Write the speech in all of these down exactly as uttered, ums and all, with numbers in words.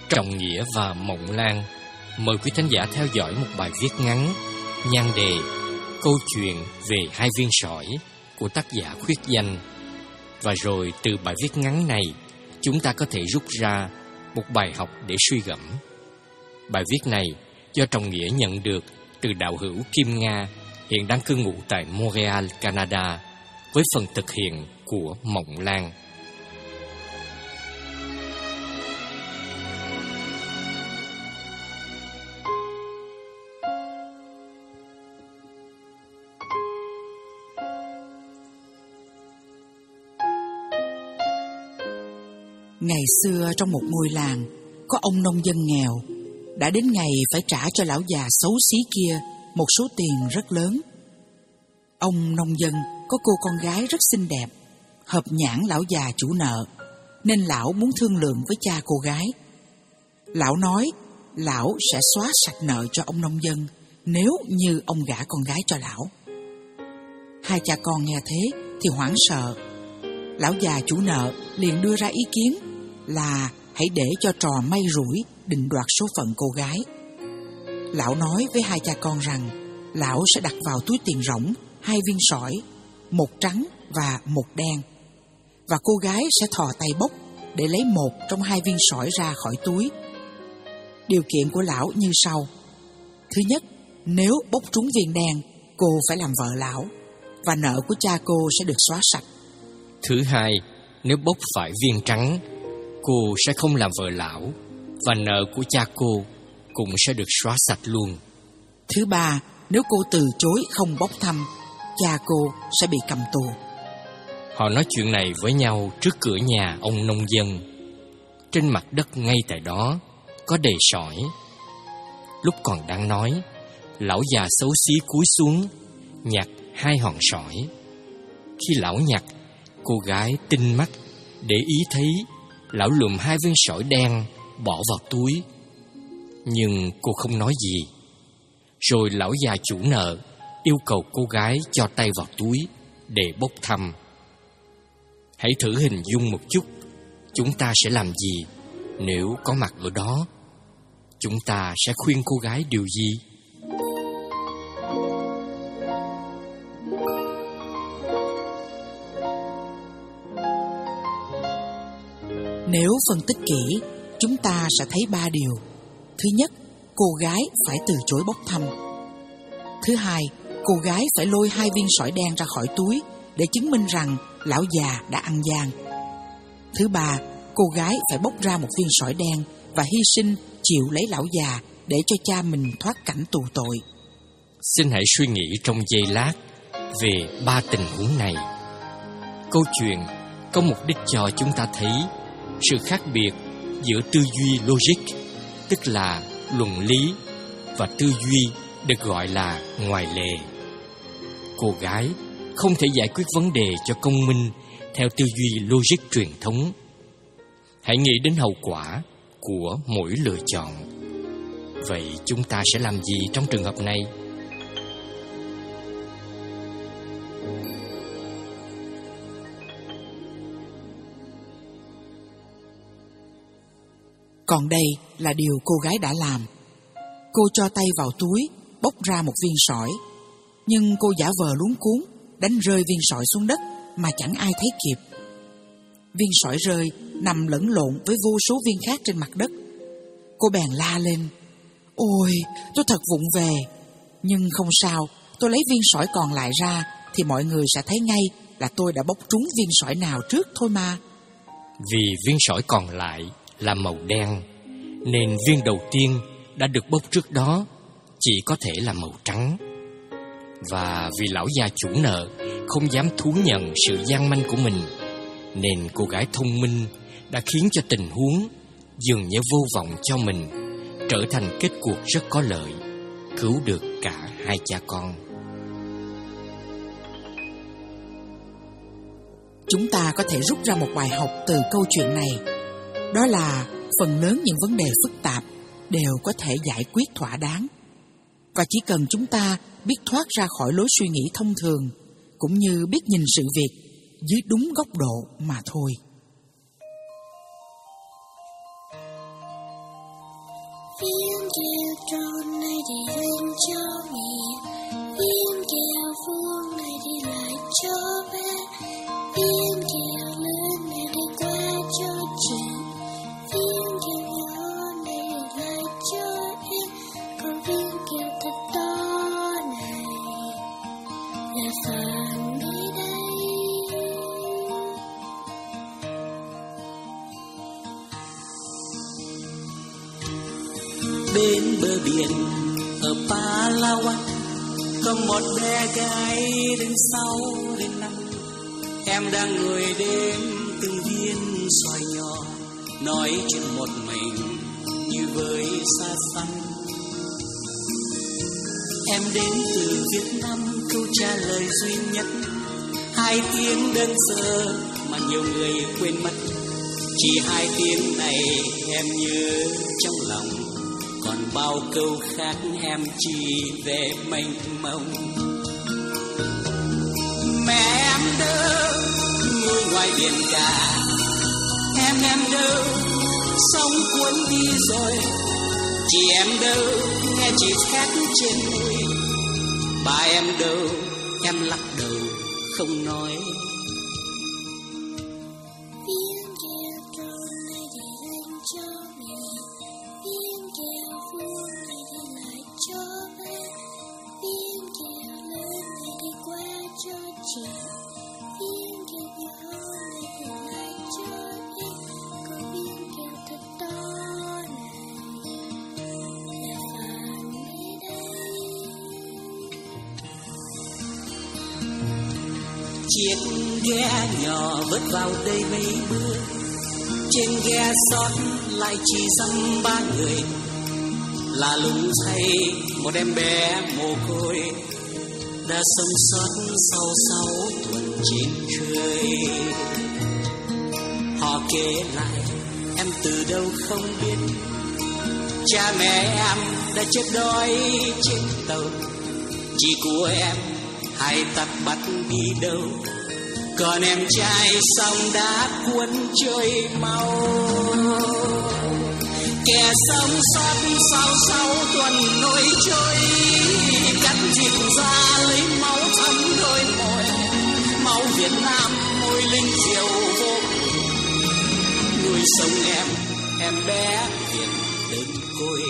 Trọng Nghĩa và Mộng Lan mời quý thính giả theo dõi một bài viết ngắn, nhan đề Câu chuyện về hai viên sỏi của tác giả Khuyết Danh. Và rồi từ bài viết ngắn này, chúng ta có thể rút ra một bài học để suy gẫm. Bài viết này do Trọng Nghĩa nhận được từ đạo hữu Kim Nga, hiện đang cư ngụ tại Montreal, Canada, với phần thực hiện của Mộng Lan. Ngày xưa trong một ngôi làng, có ông nông dân nghèo. Đã đến ngày phải trả cho lão già xấu xí kia một số tiền rất lớn. Ông nông dân có cô con gái rất xinh đẹp, hợp nhãn lão già chủ nợ, nên lão muốn thương lượng với cha cô gái. Lão nói lão sẽ xóa sạch nợ cho ông nông dân nếu như ông gả con gái cho lão. Hai cha con nghe thế thì hoảng sợ. Lão già chủ nợ liền đưa ra ý kiến là hãy để cho trò may rủi định đoạt số phận cô gái. Lão nói với hai cha con rằng lão sẽ đặt vào túi tiền rỗng hai viên sỏi, một trắng và một đen, và cô gái sẽ thò tay bốc để lấy một trong hai viên sỏi ra khỏi túi. Điều kiện của lão như sau: thứ nhất, nếu bốc trúng viên đen, cô phải làm vợ lão và nợ của cha cô sẽ được xóa sạch. Thứ hai, nếu bốc phải viên trắng, cô sẽ không làm vợ lão và nợ của cha cô cũng sẽ được xóa sạch luôn. Thứ ba, nếu cô từ chối không bốc thăm, cha cô sẽ bị cầm tù. Họ nói chuyện này với nhau trước cửa nhà ông nông dân. Trên mặt đất ngay tại đó có đầy sỏi. Lúc còn đang nói, lão già xấu xí cúi xuống nhặt hai hòn sỏi. Khi lão nhặt, cô gái tinh mắt để ý thấy lão lượm hai viên sỏi đen bỏ vào túi, nhưng cô không nói gì. Rồi lão già chủ nợ yêu cầu cô gái cho tay vào túi để bốc thăm. Hãy thử hình dung một chút, chúng ta sẽ làm gì nếu có mặt ở đó? Chúng ta sẽ khuyên cô gái điều gì? Nếu phân tích kỹ, chúng ta sẽ thấy ba điều. Thứ nhất, cô gái phải từ chối bốc thăm. Thứ hai, cô gái phải lôi hai viên sỏi đen ra khỏi túi để chứng minh rằng lão già đã ăn gian. Thứ ba, cô gái phải bốc ra một viên sỏi đen và hy sinh chịu lấy lão già để cho cha mình thoát cảnh tù tội. Xin hãy suy nghĩ trong giây lát về ba tình huống này. Câu chuyện có mục đích cho chúng ta thấy sự khác biệt giữa tư duy logic, tức là luận lý, và tư duy được gọi là ngoài lề. Cô gái không thể giải quyết vấn đề cho công minh theo tư duy logic truyền thống. Hãy nghĩ đến hậu quả của mỗi lựa chọn. Vậy chúng ta sẽ làm gì trong trường hợp này? Còn đây là điều cô gái đã làm. Cô cho tay vào túi, bốc ra một viên sỏi. Nhưng cô giả vờ luống cuống, đánh rơi viên sỏi xuống đất mà chẳng ai thấy kịp. Viên sỏi rơi nằm lẫn lộn với vô số viên khác trên mặt đất. Cô bèn la lên: "Ôi, tôi thật vụng về. Nhưng không sao, tôi lấy viên sỏi còn lại ra thì mọi người sẽ thấy ngay là tôi đã bốc trúng viên sỏi nào trước thôi mà." Vì viên sỏi còn lại là màu đen, nên viên đầu tiên đã được bốc trước đó chỉ có thể là màu trắng. Và vì lão già chủ nợ không dám thú nhận sự gian manh của mình, nên cô gái thông minh đã khiến cho tình huống dường như vô vọng cho mình trở thành kết cuộc rất có lợi, cứu được cả hai cha con. Chúng ta có thể rút ra một bài học từ câu chuyện này. Đó là phần lớn những vấn đề phức tạp đều có thể giải quyết thỏa đáng. Và chỉ cần chúng ta biết thoát ra khỏi lối suy nghĩ thông thường, cũng như biết nhìn sự việc dưới đúng góc độ mà thôi. tròn này đi lên cho mẹ, viên kẹo vuông này đi lại cho bé, viên kẹo lớn này đi qua cho chị, viên kẹo nhỏ này đi lại cho em, còn viên kẹo thật to này là phần đi đây. Bên bờ biển ở Palawan có một bé gái đến sáu đến năm, em đang ngồi đếm từng viên xoài nhỏ, nói chuyện một mình như với xa xăm. Em đến từ Việt Nam, câu trả lời duy nhất hai tiếng đơn sơ mà nhiều người quên mất. Chỉ hai tiếng này em nhớ trong lòng, còn bao câu khác em chỉ về mênh mông. Mẹ em đâu ngồi ngoài biển cả, em em đâu sóng cuốn đi rồi. Chị em đâu nghe chị khát trên môi, ba em đâu em lắc đầu không nói. Viên kẹo tròn này đi lên cho mẹ, viên kẹo vuông này đi lại cho bé, viên kẹo lớn này đi qua cho chị, viên kẹo nhỏ này đi lại cho em, còn viên kẹo thật to này là phần đi đây. Chiếc ghe nhỏ vớt vào đây mấy bữa, trên ghe sót lại chỉ dăm ba người, là lùng thay một em bé mồ côi đã sống sót sau sáu tuần trên khơi. Họ kể lại em từ đâu không biết, cha mẹ em đã chết đói trên tàu, chị của em hai tặc bắt đi đâu, còn em trai xong đã cuốn trôi mau. Kẻ sống sót sau sáu tuần nổi trôi, cắt thịt ra lấy máu thấm đôi môi, máu Việt Nam môi linh diệu vô cùng, nuôi sống em em bé Việt đơn côi.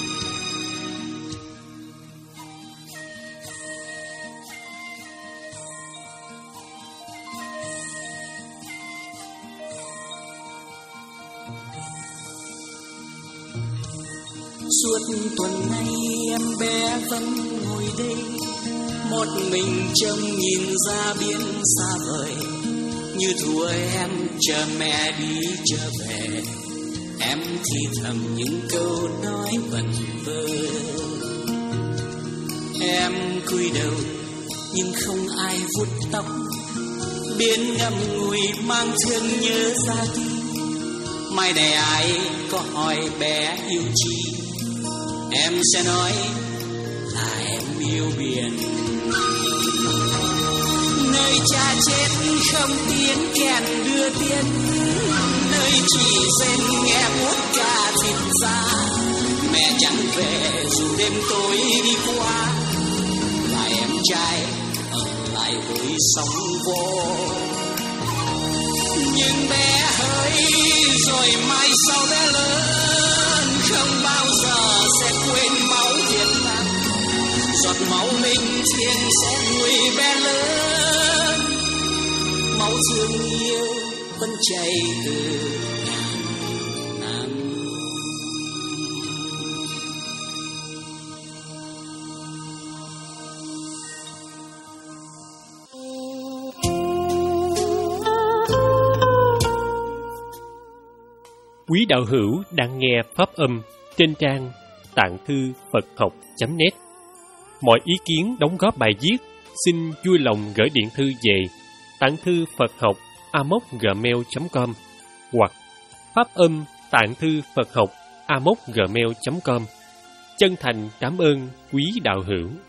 Suốt tuần nay em bé vẫn ngồi đây, một mình trông nhìn ra biển xa vời, như thua em chờ mẹ đi trở về. Em thì thầm những câu nói vẩn vơ, em cúi đầu nhưng không ai vuốt tóc, biển ngậm ngùi mang thương nhớ ra đi. Mai này ai có hỏi bé yêu chi, em sẽ nói là em yêu biển. Nơi cha chết không tiếng kèn đưa tiên, nơi chỉ rên nghe buốt cả thịt da. Mẹ chẳng về dù đêm tối đi qua, và em trai ở lại với sóng vô. Nhưng bé hỡi rồi mai sau bé lớn, không bao giờ sẽ quên máu Việt Nam. Giọt máu linh thiêng sẽ nuôi bé lớn, máu thương yêu vẫn chảy từ ngàn năm. Quý đạo hữu đang nghe pháp âm trên trang tạng thư Phật học chấm net. Mọi ý kiến đóng góp bài viết xin vui lòng gửi điện thư về tạng thư Phật học a m o gmail chấm com hoặc pháp âm tạng thư Phật học a m o gmail chấm com. Chân thành cảm ơn quý đạo hữu.